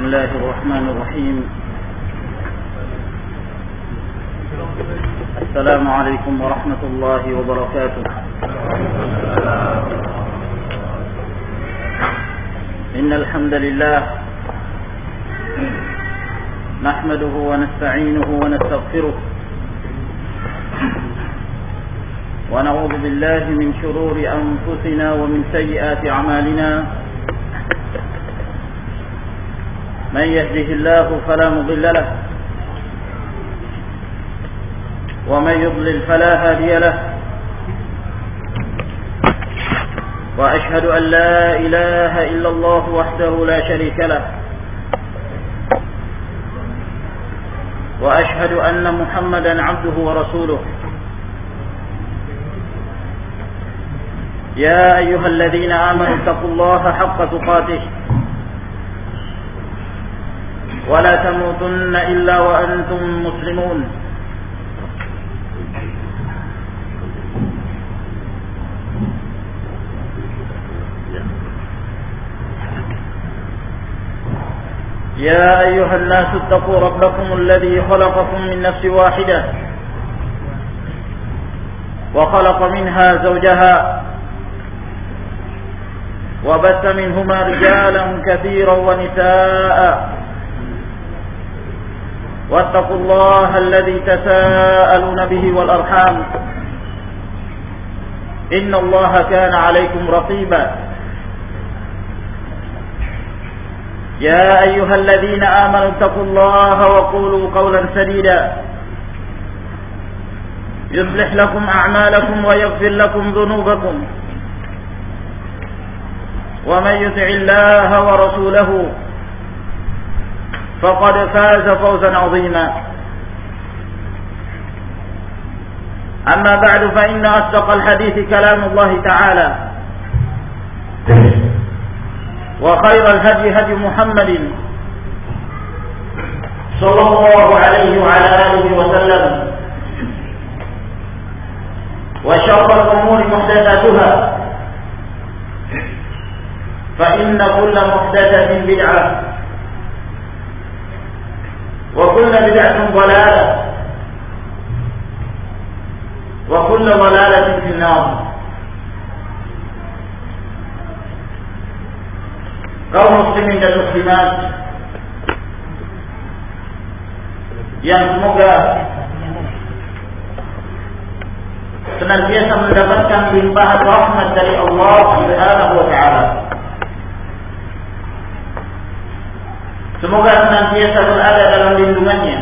الله الرحمن الرحيم. السلام عليكم ورحمة الله وبركاته. إن الحمد لله نحمده ونستعينه ونستغفره ونعوذ بالله من شرور أنفسنا ومن سيئات أعمالنا. من يهده الله فلا مضل له ومن يضلل فلا هادي له. وأشهد أن لا إله إلا الله وحده لا شريك له، وأشهد أن محمدا عبده ورسوله. يا أيها الذين آمنوا اتقوا الله حق تقاته ولا تموتن إلا وأنتم مسلمون. يا أيها الناس اتقوا ربكم الذي خلقكم من نفس واحدة وخلق منها زوجها وبث منهما رجالا كثيرا ونساء، واتقوا الله الذي تساءلون به والأرحام إن الله كان عليكم رقيبا. يا أيها الذين آمنوا اتقوا الله وقولوا قولا سديدا يصلح لكم أعمالكم ويغفر لكم ذنوبكم، ومن يطع الله ورسوله فقد فاز فوزا عظيما. أما بعد، فإن أصدق الحديث كلام الله تعالى، وخير الهدي هدي محمد صلى الله عليه وعلى آله وسلم، وشر الأمور محدثاتها، فإن كل محدثة بدعة، وكل بدعة ضلالة، وكل ضلالة في النار. Kaum muslimin dan muslimat yang semoga senantiasa mendapatkan limpahan rahmat dari Allah Subhanahu wa taala. Semoga senantiasa berada dalam lindungannya.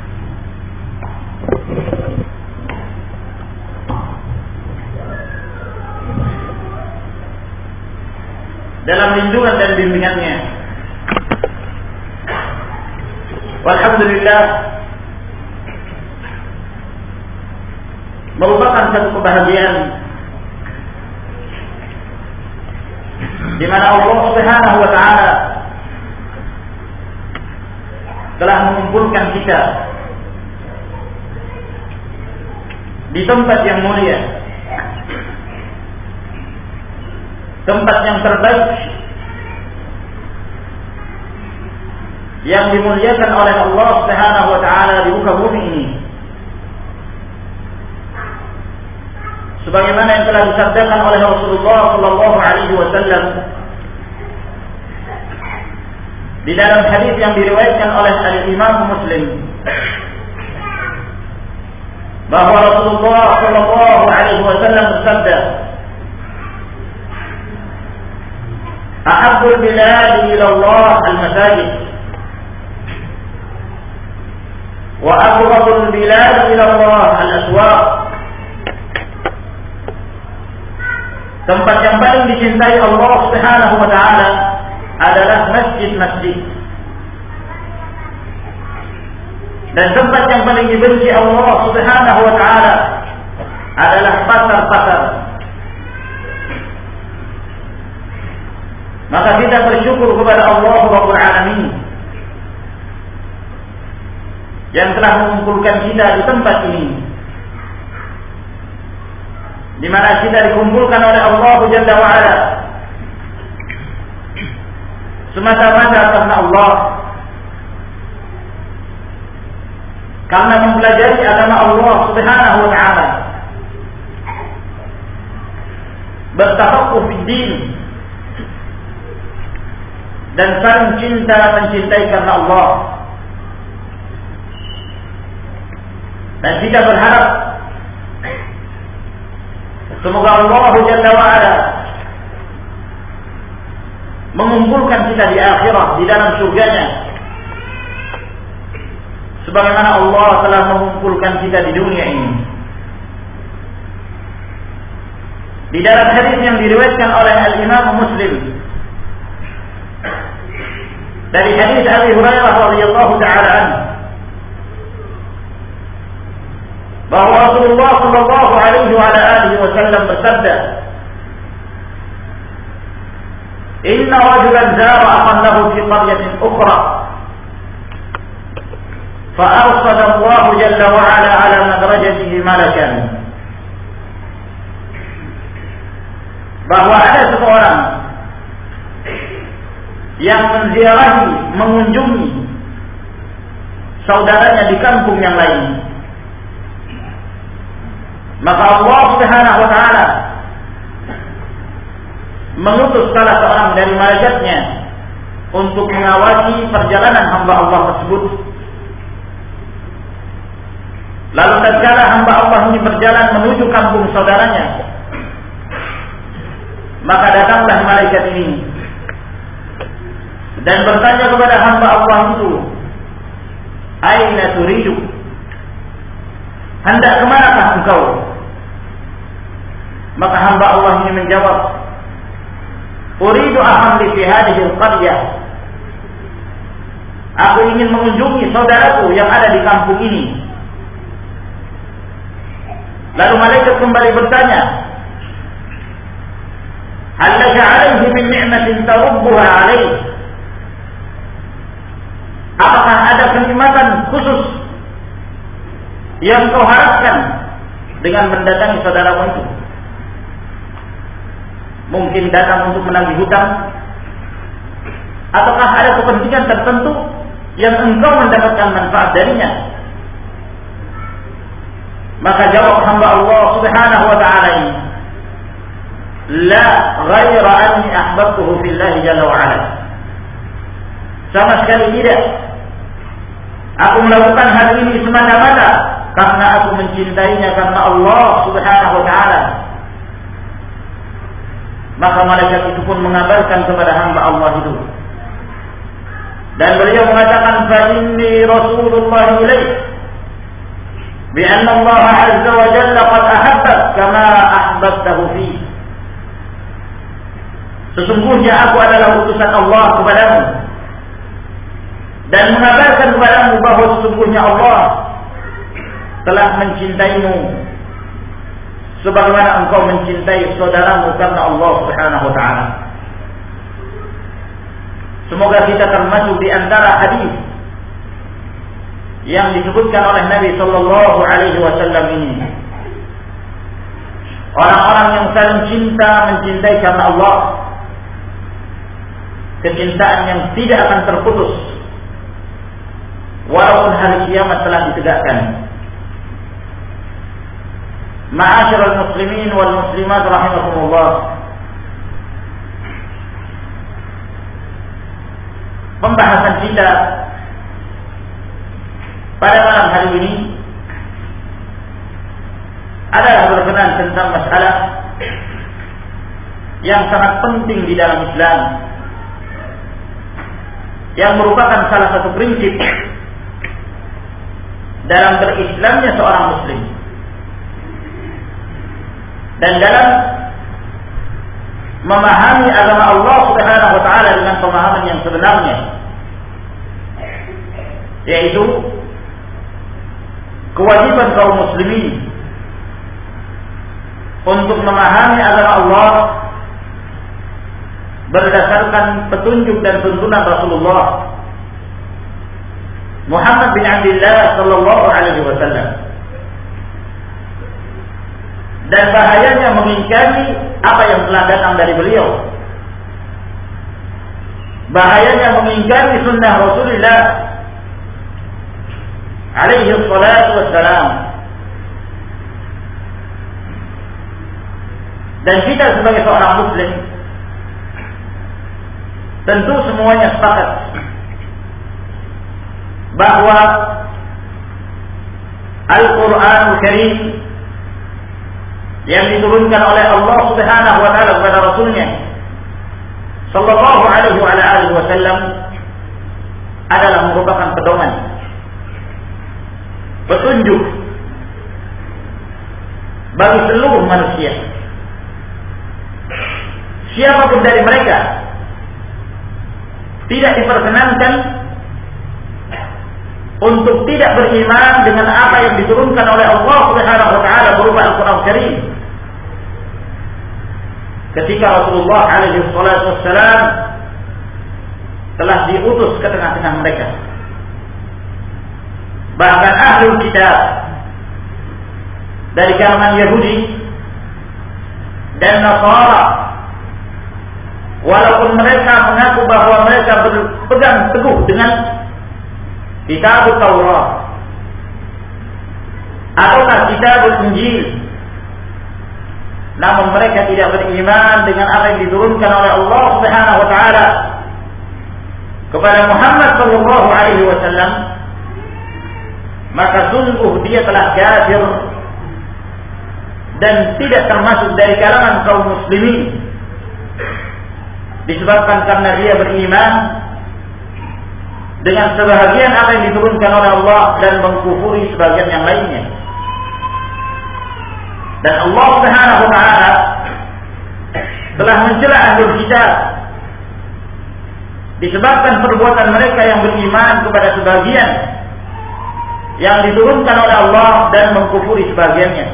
Dalam lindungan dan bimbingannya. Walhamdulillah, merupakan satu kebahagiaan di mana Allah Subhanahu wa taala telah mengumpulkan kita di tempat yang mulia, tempat yang terbaik yang dimuliakan oleh Allah Subhanahu wa taala di muka bumi ini, sebagaimana yang telah disabdakan oleh Rasulullah sallallahu alaihi wasallam di dalam hadis yang diriwayatkan oleh Al-Imam Muslim, bahwa Rasulullah sallallahu alaihi wasallam bersabda, "Ahabbul biladi ila Allah al-masajid, wa abghadul biladi ila Allah al-aswaq." Tempat yang paling dicintai Allah Subhanahu wa taala adalah masjid-masjid, dan tempat yang paling dibenci Allah Subhanahu wa taala adalah pasar-pasar. Maka kita bersyukur kepada Allah Rabbul Alamin yang telah mengumpulkan kita di tempat ini, di mana kita dikumpulkan oleh Allah Jalla wa Ala semata-mata karena Allah karena mempelajari agama Allah Subhanahu wa taala, bertafaqquh fid din, dan saling cinta mencintai karena Allah. Dan kita berharap semoga Allah Jalla wa Ala mengumpulkan kita di akhirat di dalam surganya, sebagaimana Allah telah mengumpulkan kita di dunia ini. Di dalam hadis yang diriwayatkan oleh Al-Imam Muslim dari hadis Abi Hurairah radhiyallahu ta'ala anhu, bahwa Rasulullah sallallahu alaihi wa alihi wasallam bersabda, "Inna rajulan zara akhan lahu fi qaryatin ukhra, fa arsala Allah jalla wa ala madrajatihi malakan." Bahwa ada seseorang yang menziarahi, mengunjungi saudaranya di kampung yang lain, maka Allah Subhanahu wa taala mengutus salah seorang dari malaikatnya untuk mengawasi perjalanan hamba Allah tersebut. Lalu tatkala hamba Allah ini berjalan menuju kampung saudaranya, maka datanglah malaikat ini dan bertanya kepada hamba Allah itu, "Aina turidu?" Hendak kemanakah engkau? Maka hamba Allah ini menjawab, "Uridu akhan li fi hadhihi al-qaryah." Aku ingin mengunjungi saudaraku yang ada di kampung ini. Lalu malaikat kembali bertanya, "Hal laka 'alaihi min ni'matin tarubbuha 'alaihi?" Apakah ada kenikmatan khusus yang kau harapkan dengan mendatangi saudaramu itu? Mungkin datang untuk menagih hutang, ataukah ada kepentingan tertentu yang engkau mendapatkan manfaat darinya? Maka jawab hamba Allah Subhanahu wa ta'ala ini, "La ghaira anni ahbabtuhu fillahi jalla wa ala." Sama sekali tidak. Aku melakukan hal ini semata-mata karena aku mencintainya karena Allah Subhanahu wa ta'ala. Maka malaikat itu pun mengabarkan kepada hamba Allah itu, dan beliau mengatakan, "Fa inni rasulullah ilaik bi anna Allah azza wa jalla qad ahabbak kama ahbabtahu fi." Sesungguhnya aku adalah utusan Allah kepadamu, dan mengabarkan kepadamu bahwa sesungguhnya Allah telah mencintaimu sebagaimana engkau mencintai saudaramu karena Allah Subhanahu wa ta'ala. Semoga kita termasuk di antara hadis yang disebutkan oleh Nabi sallallahu alaihi wasallam ini, orang-orang yang saling cinta mencintai karena Allah, kecintaan yang tidak akan terputus walaupun hari kiamat telah ditegakkan. Ma'asyiral muslimin wal muslimat rahimakumullah. Pembahasan kita pada malam hari ini adalah berkenaan tentang masalah yang sangat penting di dalam Islam, yang merupakan salah satu prinsip dalam berislamnya seorang muslim, dan dalam memahami agama Allah Subhanahu wa ta'ala dengan pemahaman yang sebenarnya, yaitu kewajiban kaum muslimin untuk memahami agama Allah berdasarkan petunjuk dan tuntunan Rasulullah Muhammad bin Abdullah sallallahu alaihi wasallam. Dan bahayanya mengingkari apa yang telah datang dari beliau, bahayanya mengingkari sunnah Rasulullah alaihi salatu wassalam. Dan kita sebagai seorang muslim tentu semuanya sepakat bahwa Al-Quranul Karim yang diturunkan oleh Allah Subhanahu wa taala kepada Rasulnya sallallahu alaihi wa alihi wasallam adalah merupakan pedoman, petunjuk bagi seluruh manusia. Siapapun dari mereka tidak diperkenankan untuk tidak beriman dengan apa yang diturunkan oleh Allah Subhanahu wa taala berupa Al-Qur'an Karim. Ketika Rasulullah alaihi wasallam telah diutus ke tengah-tengah mereka, bahkan ahlul kitab dari kalangan Yahudi dan Nasara, walaupun mereka mengaku bahwa mereka berpegang teguh dengan kitab Taurat ataukah kitab Injil, namun mereka tidak beriman dengan apa yang diturunkan oleh Allah Subhanahu wa taala kepada Muhammad sallallahu alaihi wasallam, maka sungguh dia telah kafir dan tidak termasuk dari kalangan kaum muslimin, disebabkan karena dia beriman dengan sebahagian apa yang diturunkan oleh Allah dan mengkufuri sebagian yang lainnya. Dan Allah Subhanahu wa taala telah mencela ahlul kitab disebabkan perbuatan mereka yang beriman kepada sebagian yang diturunkan oleh Allah dan mengkufuri sebagiannya.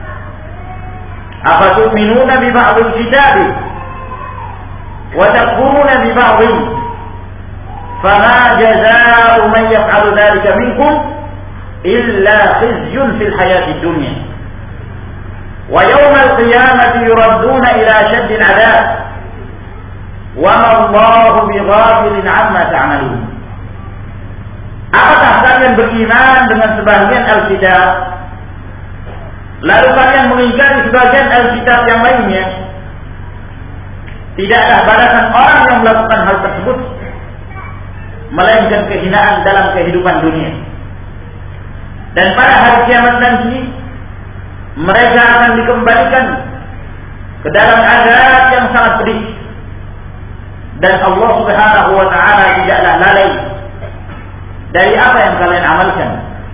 Afatu'minuna bi ba'dil kitab wa takfuruna bi ba'dhin fama jazaa'u man yaf'alu dhalika minkum illa khizyun fil hayatid dunya wa yawmal qiyamati yuradduna ila ashaddil 'adab wa ma Allahu bighafilin 'amma ta'malun. Apakah kalian beriman dengan sebagian Alkitab lalu kalian mengingkari sebagian Alkitab yang lainnya? Tidaklah balasan orang yang melakukan hal tersebut melainkan kehinaan dalam kehidupan dunia. Dan pada hari kiamat nanti mereka akan dikembalikan ke dalam azab yang sangat pedih. Dan Allah Subhanahu wa taala tidaklah lalai dari apa yang kalian amalkan.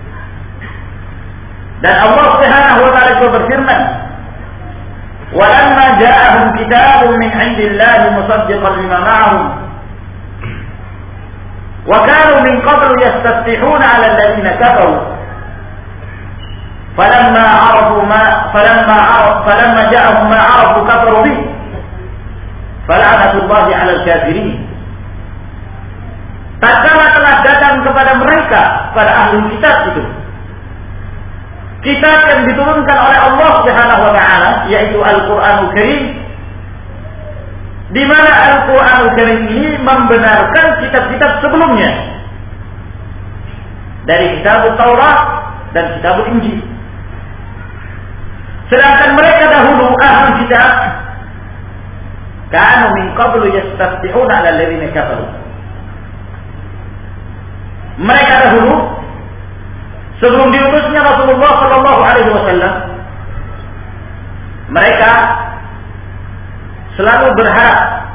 Dan Allah Subhanahu wa taala juga berfirman, "Walamma ja'ahum kitabun min 'indillahi musaddiqan lima ma'ahum wa kanu min qablu yastaftihuna 'ala alladhina kafaru falamma ja'ahum ma 'arafu kafaru bihi fala'natullahi 'alal kafirin." Tatkala telah datang kepada mereka, pada ahli kitab itu, kitab yang diturunkan oleh Allah Subhanahu wa taala, yaitu Al-Qur'anul Karim, di mana Al-Qur'anul Karim ini membenarkan kitab-kitab sebelumnya dari kitab Taurat dan kitab Injil. Sedangkan mereka dahulu ahli kitab kanu min qablu yastaftihuna 'ala alladhina kafaru. Mereka dahulu sebelum diutusnya Rasulullah sallallahu alaihi wasallam, mereka selalu berharap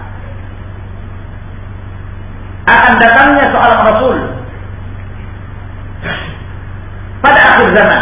akan datangnya seorang rasul pada akhir zaman,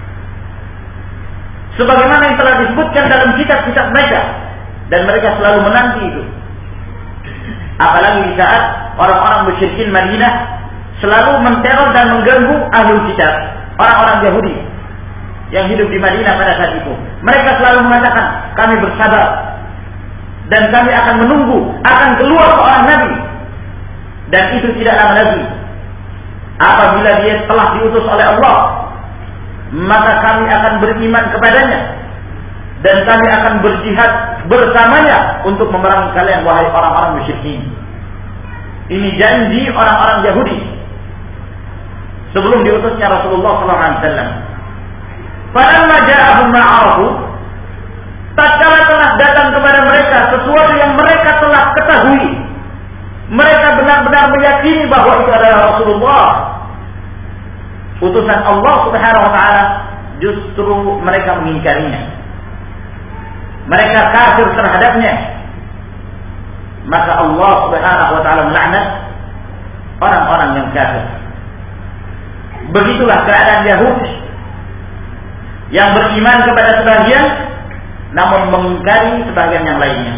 sebagaimana yang telah disebutkan dalam kitab-kitab mereka, dan mereka selalu menanti itu. Apalagi di saat orang-orang musyrikin Madinah selalu menteror dan mengganggu ahlul kitab, orang-orang Yahudi yang hidup di Madinah pada saat itu. Mereka selalu mengatakan, kami bersabar dan kami akan menunggu akan keluar seorang nabi, dan itu tidak lama lagi. Apabila dia telah diutus oleh Allah, maka kami akan beriman kepadanya dan kami akan berjihad bersamanya untuk memerangi kalian, wahai orang-orang musyrikin. Ini janji orang-orang Yahudi sebelum diutusnya Rasulullah SAW. Falamma ja'ahum ma'arafu, tatkala telah datang kepada mereka sesuatu yang mereka telah ketahui, mereka benar-benar meyakini bahwa itu adalah Rasulullah, utusan Allah Subhanahu wa taala, justru mereka mengingkarinya. Mereka kafir terhadapnya. Maka Allah Subhanahu wa taala melaknat orang-orang yang kafir. Begitulah keadaan Yahudi yang beriman kepada sebagian namun mengingkari sebagian yang lainnya.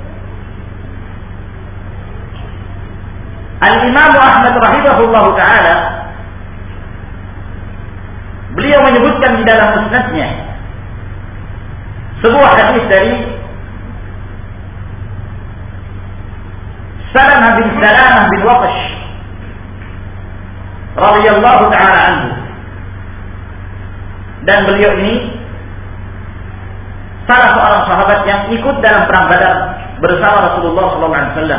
Al-Imam Ahmad rahimahullahu taala, beliau menyebutkan di dalam musnadnya sebuah hadis dari Salamah bin Salamah bin Waqash radhiyallahu taala anhu, dan beliau ini salah seorang sahabat yang ikut dalam perang Badar bersama Rasulullah SAW.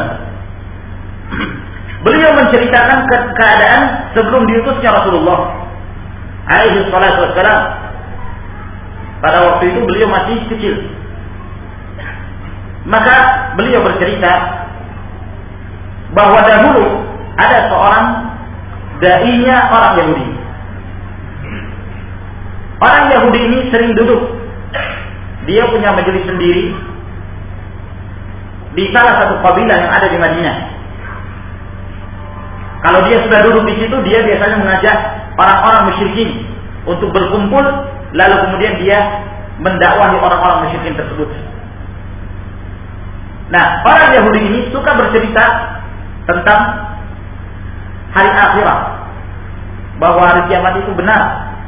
Beliau menceritakan keadaan sebelum diutusnya Rasulullah alaihi salatu wassalam. Pada waktu itu beliau masih kecil. Maka beliau bercerita bahwa dahulu ada seorang dai-nya orang Yahudi. Orang Yahudi ini sering duduk. Dia punya majelis sendiri di salah satu kabilah yang ada di Madinah. Kalau dia sudah duduk di situ, dia biasanya mengajak orang-orang musyrikin untuk berkumpul, lalu kemudian dia mendakwahi orang-orang musyrikin tersebut. Nah, orang Yahudi ini suka bercerita tentang hari akhirat, bahwa hari kiamat itu benar.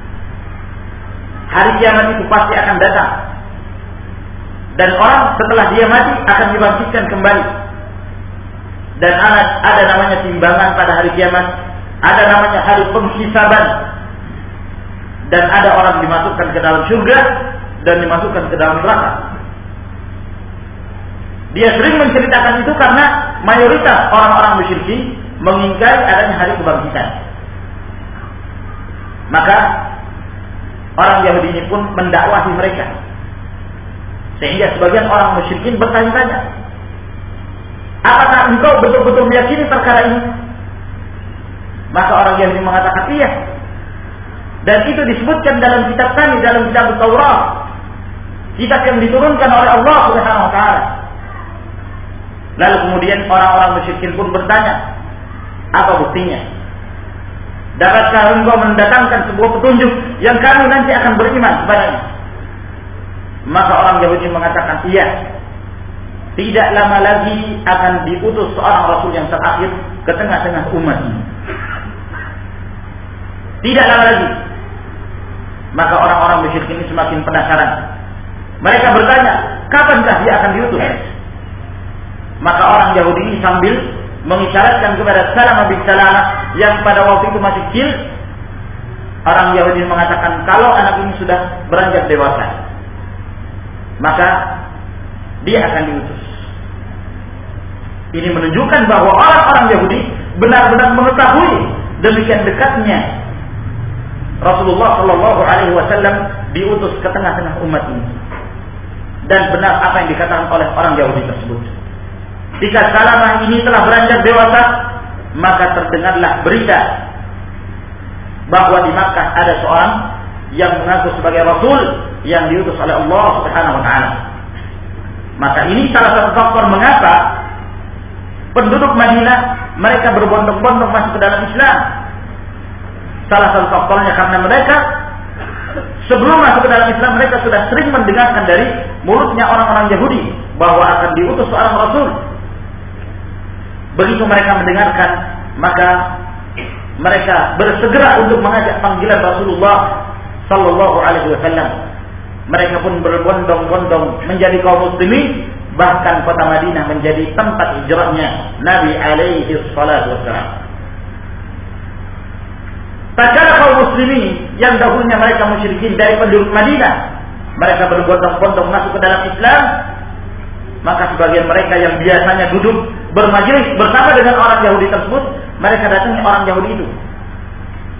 Hari kiamat itu pasti akan datang. Dan orang setelah dia mati akan dibangkitkan kembali. Dan ada namanya timbangan pada hari kiamat, ada namanya hari penghisaban, dan ada orang dimasukkan ke dalam surga dan dimasukkan ke dalam neraka. Dia sering menceritakan itu karena mayoritas orang-orang musyrikin mengingkari adanya hari kebangkitan. Maka orang Yahudi ini pun mendakwahi mereka, sehingga sebagian orang musyrikin bertanya-tanya, apakah engkau betul-betul meyakini perkara ini? Maka orang Yahudi mengatakan iya. Dan itu disebutkan dalam kitab kami, dalam kitab Taurat, kitab yang diturunkan oleh Allah Subhanahu wa taala. Lalu kemudian orang-orang musyrikin pun bertanya, apa buktinya? Dapatkah engkau mendatangkan sebuah petunjuk yang kami nanti akan beriman kepadanya? Maka orang Yahudi mengatakan iya. Tidak lama lagi akan diutus seorang Rasul yang terakhir ke tengah-tengah umat ini. Tidak lama lagi. Maka orang-orang musyrik ini semakin penasaran. Mereka bertanya, kapankah dia akan diutus? Maka orang Yahudi ini sambil mengisyaratkan kepada Salamah bin Salamah yang pada waktu itu masih kecil, orang Yahudi mengatakan, kalau anak ini sudah beranjak dewasa, maka dia akan diutus. Ini menunjukkan bahwa orang-orang Yahudi benar-benar mengetahui demikian dekatnya Rasulullah Shallallahu Alaihi Wasallam diutus ke tengah-tengah umat ini, dan benar apa yang dikatakan oleh orang Yahudi tersebut. Jika Salamah ini telah beranjak dewasa, maka terdengarlah berita bahwa di Makkah ada seorang yang mengaku sebagai Rasul yang diutus oleh Allah Subhanahu Wa Taala. Maka ini salah satu faktor mengapa penduduk Madinah mereka berbondong-bondong masuk ke dalam Islam. Salah satu faktornya karena mereka sebelum masuk ke dalam Islam mereka sudah sering mendengarkan dari mulutnya orang-orang Yahudi bahwa akan diutus seorang Rasul. Begitu mereka mendengarkan, maka mereka bersegera untuk mengajak panggilan Rasulullah Sallallahu Alaihi Wasallam. Mereka pun berbondong-bondong menjadi kaum muslimin, bahkan kota Madinah menjadi tempat hijrahnya Nabi Alaihi Wasallam. Tatkala kaum muslimin yang dahulunya mereka musyrikin dari penduduk Madinah, mereka berbondong-bondong masuk ke dalam Islam, maka sebagian mereka yang biasanya duduk bermajelis bersama dengan orang Yahudi tersebut, mereka datangi orang Yahudi itu.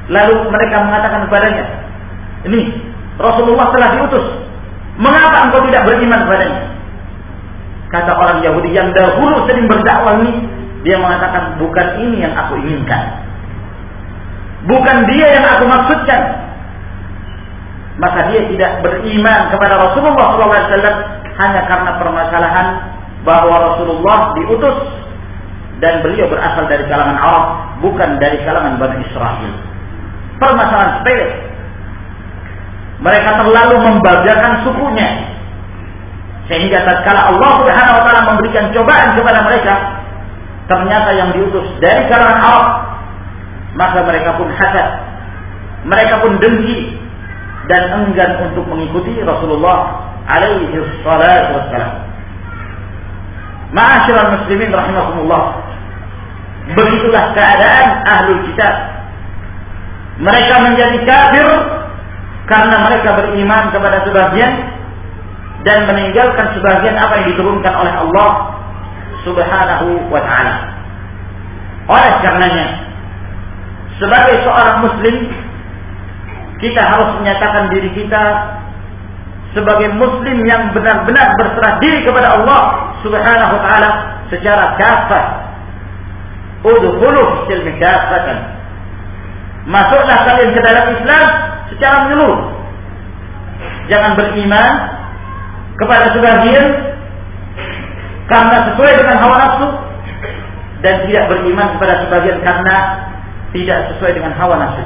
Lalu mereka mengatakan kepadanya, ini Rasulullah telah diutus, mengapa engkau tidak beriman kepadanya? Kata orang Yahudi yang dahulu sering berdakwah ini, dia mengatakan, bukan ini yang aku inginkan, bukan dia yang aku maksudkan. Maka dia tidak beriman kepada Rasulullah SAW hanya karena permasalahan bahwa Rasulullah diutus dan beliau berasal dari kalangan Arab, bukan dari kalangan Bani Israel. Permasalahan sepele. Mereka terlalu membanggakan sukunya, sehingga tatkala Allah Subhanahu wa taala memberikan cobaan kepada mereka, ternyata yang diutus dari kalangan Arab, maka mereka pun hasad, mereka pun dengki dan enggan untuk mengikuti Rasulullah alaihi salatu wassalam. Ma'asyiral muslimin rahimakumullah, begitulah keadaan ahlul kitab. Mereka menjadi kafir karena mereka beriman kepada sebagian dan meninggalkan sebagian apa yang diturunkan oleh Allah Subhanahu wa ta'ala. Oleh karenanya, sebagai seorang muslim, kita harus menyatakan diri kita sebagai muslim yang benar-benar berserah diri kepada Allah Subhanahu wa ta'ala secara kafah. Udkhulu fil kafatan. Masuklah kalian ke dalam Islam secara menyeluruh. Jangan beriman kepada sebagian karena sesuai dengan hawa nafsu, dan tidak beriman kepada sebagian karena tidak sesuai dengan hawa nafsu.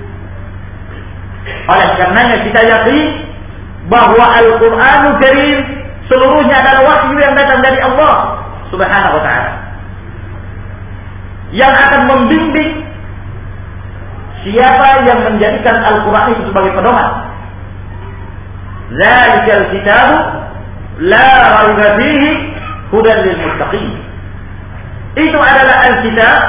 Oleh karenanya kita yakin bahwa Al-Qur'anul Karim seluruhnya adalah wahyu yang datang dari Allah Subhanahu wa ta'ala, yang akan membimbing siapa yang menjadikan Al-Quran itu sebagai pedoman. Zalikal kitabu la raiba fihi hudan lil muttaqin. Itu adalah Al-Kitab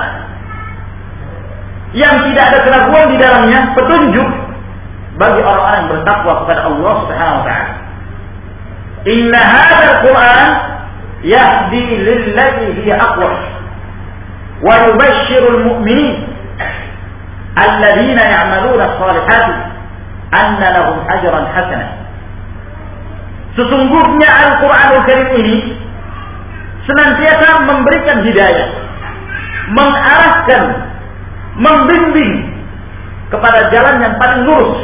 yang tidak ada keraguan di dalamnya, petunjuk bagi orang-orang yang bertakwa kepada Allah Subhanahu wa ta'ala. Inna hadzal Qur'an yahdi lillati hiya aqwam wa yubashshirul mu'minin alladzina ya'maluna as-salihati anna lahum ajran hasana. Sesungguhnya Al-Qur'anul Karim ini senantiasa memberikan hidayah, mengarahkan, membimbing kepada jalan yang paling lurus,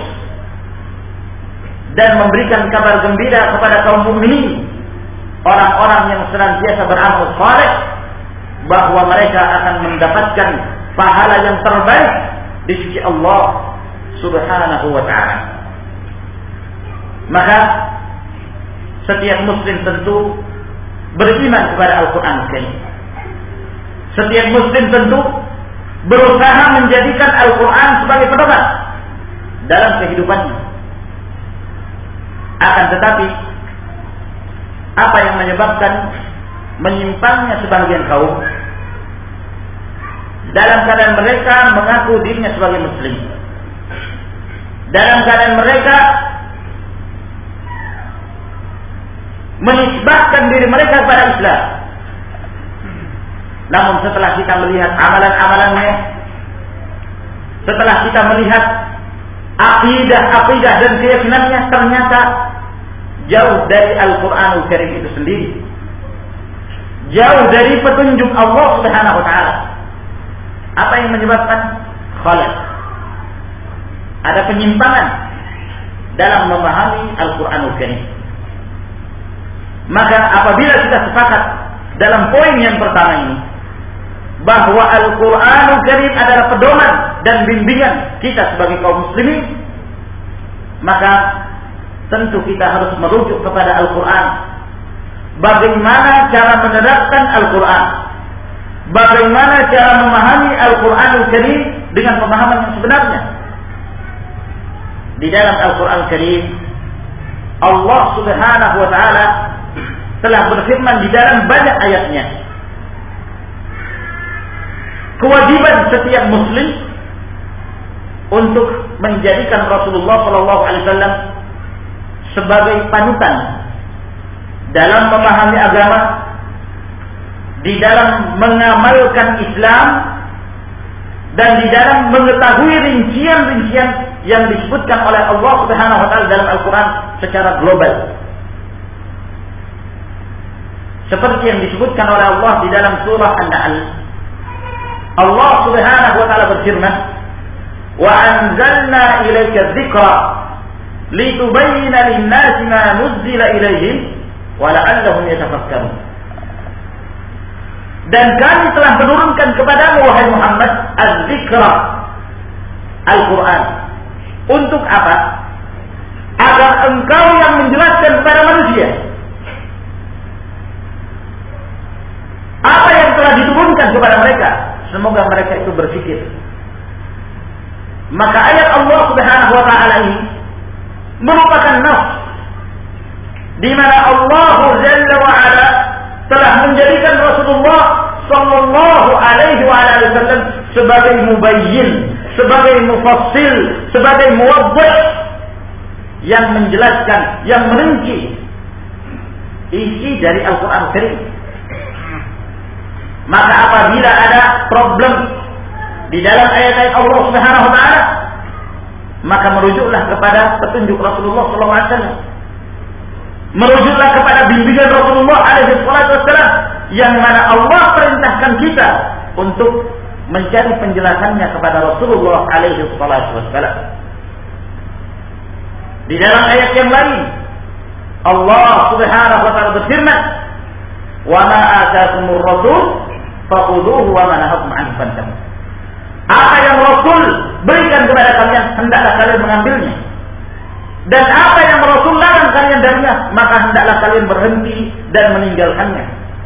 dan memberikan kabar gembira kepada kaum mukminin, orang-orang yang senantiasa beramal saleh, bahwa mereka akan mendapatkan pahala yang terbaik di sisi Allah Subhanahu wa ta'ala. Maka setiap muslim tentu beriman kepada Al-Quran Karim. Setiap muslim tentu berusaha menjadikan Al-Quran sebagai pedoman dalam kehidupannya. Akan tetapi, apa yang menyebabkan menyimpangnya sebagian kaum dalam keadaan mereka mengaku dirinya sebagai muslim, dalam keadaan mereka menisbahkan diri mereka kepada Islam, namun setelah kita melihat amalan-amalannya, setelah kita melihat akidah dan keyakinannya, ternyata jauh dari Al-Quranul Karim itu sendiri, jauh dari petunjuk Allah Subhanahu wa ta'ala. Apa yang menyebabkan khalaf? Ada penyimpangan dalam memahami Al-Quranul Karim. Maka apabila kita sepakat dalam poin yang pertama ini, bahwa Al-Quranul Karim adalah pedoman dan bimbingan kita sebagai kaum muslimin, maka tentu kita harus merujuk kepada Al-Quran. Bagaimana cara menerapkan Al-Quran, bagaimana cara memahami Al-Quranul Karim dengan pemahaman yang sebenarnya. Di dalam Al-Quran Karim, Allah Subhanahu wa ta'ala telah berfirman di dalam banyak ayatnya, kewajiban setiap muslim untuk menjadikan Rasulullah SAW sebagai panutan dalam memahami agama, di dalam mengamalkan Islam, dan di dalam mengetahui rincian-rincian yang disebutkan oleh Allah Subhanahu wa taala dalam Al-Qur'an secara global. Seperti yang disebutkan oleh Allah di dalam surah An-Nahl. Allah Subhanahu wa taala berfirman, "Wa anzalna ilaika dzikra litubayyana lin-nasi ma nuzzila ilaihim wa la'allahum yatafakkarun." Dan kami telah menurunkan kepadamu wahai Muhammad az-dzikra, Al-Quran. Untuk apa? Agar engkau yang menjelaskan kepada manusia apa yang telah diturunkan kepada mereka. Semoga mereka itu berpikir. Maka ayat Allah Subhanahu wa taala ini merupakan nas di mana Allah Jalla wa Ala telah menjadikan Rasulullah sallallahu alaihi wasallam sebagai mubayyin, sebagai mufassil, sebagai muwaddih yang menjelaskan, yang merinci isi dari Al-Qur'an Karim. Maka apabila ada problem di dalam ayat-ayat Allah Subhanahu wa taala, maka merujuklah kepada petunjuk Rasulullah sallallahu alaihi wasallam. Merujuklah kepada bimbingan Rasulullah alaihi wasallam yang mana Allah perintahkan kita untuk mencari penjelasannya kepada Rasulullah alaihi wasallam. Di dalam ayat yang lain Allah Subhanahu wa taala berfirman, "Wa ma ataakumur rasul fakhudhuhu wa ma nahakum anhu fantahu." Apa yang Rasul berikan kepada kalian, hendaklah kalian mengambilnya. Dan apa yang Rasul larang kalian darinya, maka hendaklah kalian berhenti dan meninggalkannya.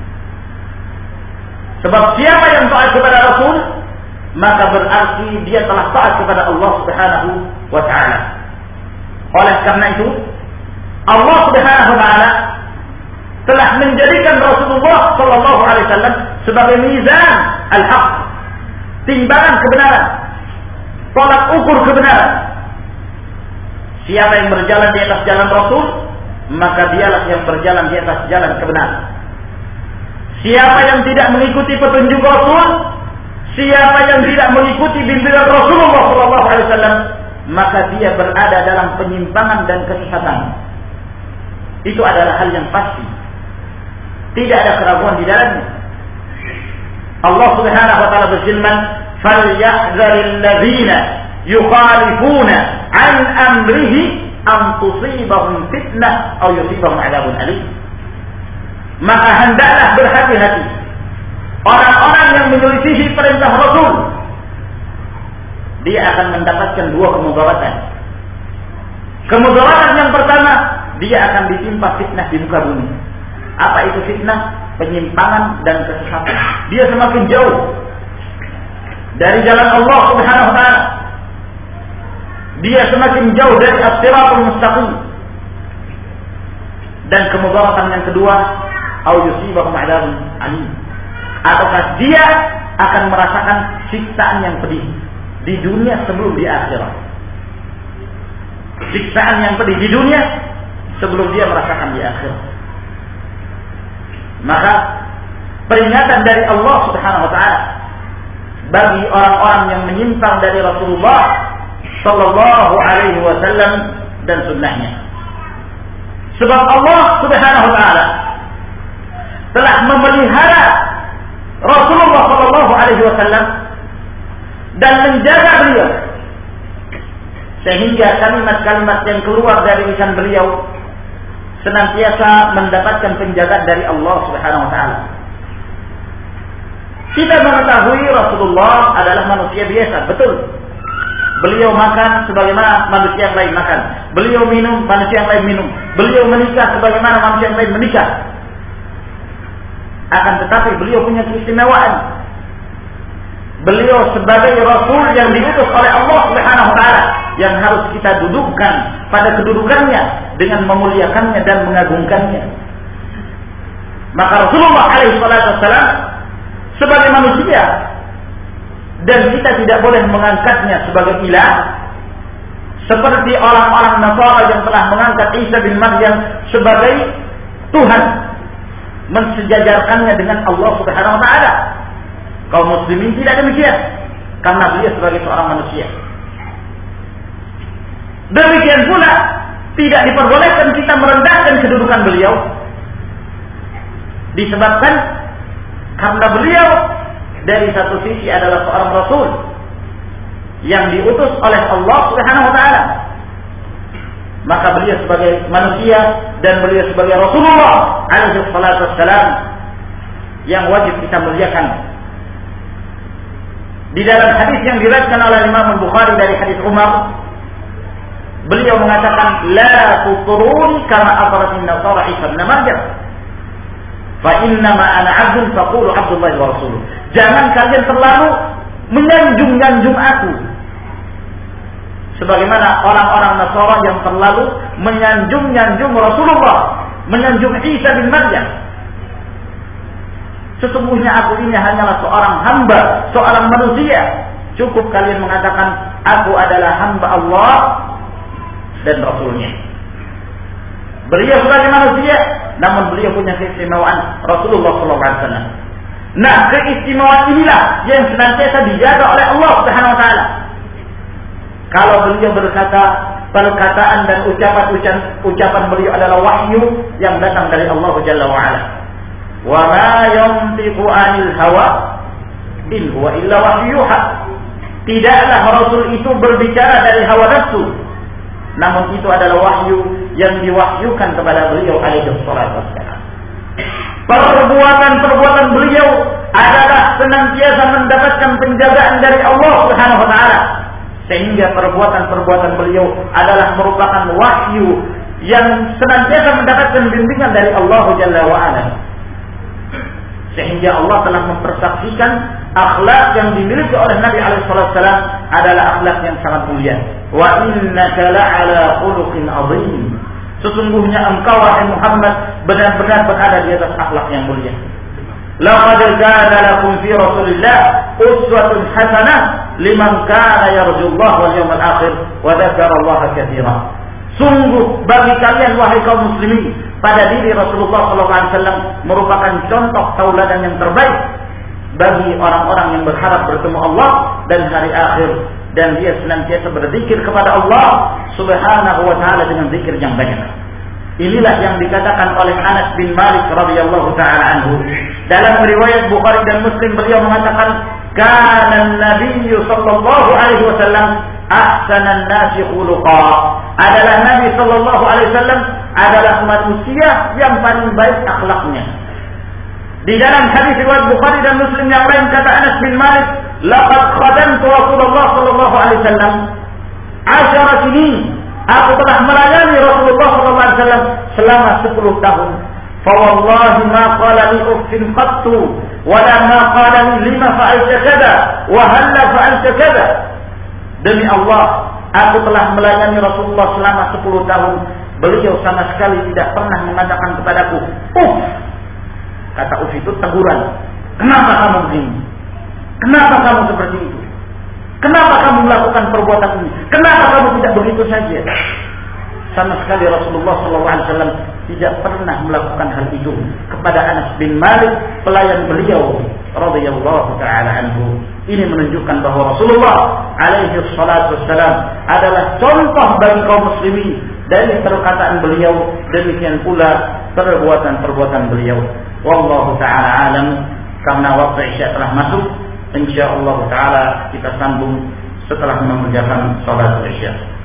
Sebab siapa yang taat kepada Rasul, maka berarti dia telah taat kepada Allah Subhanahu wa taala. Oleh karena itu, Allah Subhanahu wa taala telah menjadikan Rasulullah sallallahu alaihi wasallam sebagai mizan al-haq, timbangan kebenaran, tolak ukur kebenaran. Siapa yang berjalan di atas jalan Rasul, maka dialah yang berjalan di atas jalan kebenaran. Siapa yang tidak mengikuti petunjuk Rasul, siapa yang tidak mengikuti bimbingan Rasulullah SAW, maka dia berada dalam penyimpangan dan kesesatan. Itu adalah hal yang pasti. Tidak ada keraguan di dalamnya. Allah Subhanahu wa taala berfirman, "Falyahdharil ladzina yukhalifuna an amrihi an tusibahum fitnah aw yusibahum 'adzabun alim." Maka hendaklah berhati-hati orang-orang yang menyelisihi perintah Rasul. Dia akan mendapatkan dua kemudaratan. Kemudaratan yang pertama, dia akan ditimpa fitnah di muka bumi. Apa itu fitnah? Penyimpangan dan kesesatan. Dia semakin jauh dari jalan Allah Subhanahu wa taala. Dia semakin jauh dari as-siratal mustaqim. Dan kemudaratan yang kedua, au yusibahum 'adzabun alim. Ataukah dia akan merasakan siksaan yang pedih di dunia sebelum di akhirat. Siksaan yang pedih di dunia sebelum dia merasakan di akhirat. Maka peringatan dari Allah Subhanahu wa taala bagi orang-orang yang menyimpang dari Rasulullah sallallahu alaihi wasallam dan sunnahnya. Sebab Allah Subhanahu wa taala telah memelihara Rasulullah sallallahu alaihi wasallam dan menjaga beliau sehingga kalimat-kalimat yang keluar dari lisan beliau senantiasa mendapatkan penjagaan dari Allah Subhanahu wa taala. Kita mengetahui Rasulullah adalah manusia biasa, betul. Beliau makan sebagaimana manusia yang lain makan. Beliau minum, manusia yang lain minum. Beliau menikah sebagaimana manusia yang lain menikah. Akan tetapi beliau punya keistimewaan. Beliau sebagai Rasul yang diutus oleh Allah Subhanahu wa taala yang harus kita dudukkan pada kedudukannya dengan memuliakannya dan mengagungkannya. Maka Rasulullah alaihi wasallam sebagai manusia dan kita tidak boleh mengangkatnya sebagai ilah seperti orang-orang Nasara yang telah mengangkat Isa bin Maryam sebagai Tuhan, mensejajarkannya dengan Allah Subhanahu wa taala. Kaum muslimin tidak demikian. karena beliau sebagai seorang manusia. Demikian pula tidak diperbolehkan kita merendahkan kedudukan beliau disebabkan karena beliau dari satu sisi adalah seorang rasul yang diutus oleh Allah Subhanahu wa taala. Maka beliau sebagai manusia dan beliau sebagai Rasulullah alaihi salatu wassalam yang wajib kita muliakan. Di dalam hadis yang diriwayatkan oleh Imam Bukhari dari hadis Umar, beliau mengatakan, la tuturuni kama atratin nasara Isa bin Maryam. Fa inna ma ana 'abdun faqulu 'abdullah wa rasuluh. Jangan kalian terlalu menyanjung-nyanjung aku. Sebagaimana orang-orang Nasara yang terlalu menyanjung-nyanjung Rasulullah, menyanjung Isa bin Maryam. Sesungguhnya aku ini hanyalah seorang hamba, seorang manusia. Cukup kalian mengatakan aku adalah hamba Allah dan Rasulnya. Beliau sebagai manusia, namun beliau punya keistimewaan Rasulullah SAW. Nah, keistimewaan inilah yang senantiasa dijaga oleh Allah Subhanahu Wa Taala. Kalau beliau berkata, perkataan dan ucapan beliau adalah wahyu yang datang dari Allah Jalla wa Ala. Wa ma yantiqu 'anil hawa in huwa illa wahyuha. Tidaklah Rasul itu berbicara dari hawa nafsu, namun itu adalah wahyu yang diwahyukan kepada beliau alaihi salatu wassalam. Perbuatan-perbuatan beliau adalah senantiasa mendapatkan penjagaan dari Allah Subhanahu wa taala. Sehingga perbuatan-perbuatan beliau adalah merupakan wahyu yang senantiasa mendapatkan bimbingan dari Allah Jalla wa Ala. Sehingga Allah telah mempersaksikan akhlak yang dimiliki oleh Nabi SAW adalah akhlak yang sangat mulia. Wa innaka la'ala khuluqin 'azim. Sesungguhnya engkau wahai Muhammad benar-benar berada di atas akhlak yang mulia. Laqad kana lakum fi Rasulillah uswatun hasanah liman kana yarjullaha wal yawmal akhir wa dzakara Allaha katsiran. Sungguh bagi kalian wahai kaum muslimin, pada diri Rasulullah SAW merupakan contoh tauladan yang terbaik bagi orang-orang yang berharap bertemu Allah dan hari akhir, dan dia senantiasa berzikir kepada Allah Subhanahu wa taala dengan zikir yang banyak. Inilah yang dikatakan oleh Anas bin Malik radhiyallahu taala anhu. Dalam riwayat Bukhari dan Muslim beliau mengatakan, "Kana an-nabiy sallallahu alaihi wasallam ahsanan nasi khuluqa." Adalah Nabi sallallahu alaihi wasallam adalah manusia yang paling baik akhlaknya. Di dalam hadis riwayat Bukhari dan Muslim yang lain kata Anas bin Malik, "Laqad khadamtu Rasulullah sallallahu alaihi wasallam 10 sinin." Aku telah melayani Rasulullah sallallahu alaihi wasallam selama 10 tahun. Fa wallahi ma qala li uffin qattu wa la ma qala li lima fa'alta kada wa halla fa'alta kada. Demi Allah, aku telah melayani Rasulullah selama 10 tahun. Beliau sama sekali tidak pernah mengatakan kepadaku, "Uff." Kata uff itu teguran. "Kenapa kamu begini? Kenapa kamu seperti itu? Kenapa kamu melakukan perbuatan ini? Kenapa kamu tidak begitu saja?" Sama sekali Rasulullah SAW tidak pernah melakukan hal itu kepada Anas bin Malik, pelayan beliau radhiyallahu taala anhu. Ini menunjukkan bahwa Rasulullah alaihi salatu wassalam adalah contoh bagi kaum muslimin dari perkataan beliau, demikian pula perbuatan-perbuatan beliau. Wallahu taala alam. Karena waktu Isya telah masuk, insyaallah taala kita sambung setelah mengerjakan salat Isya.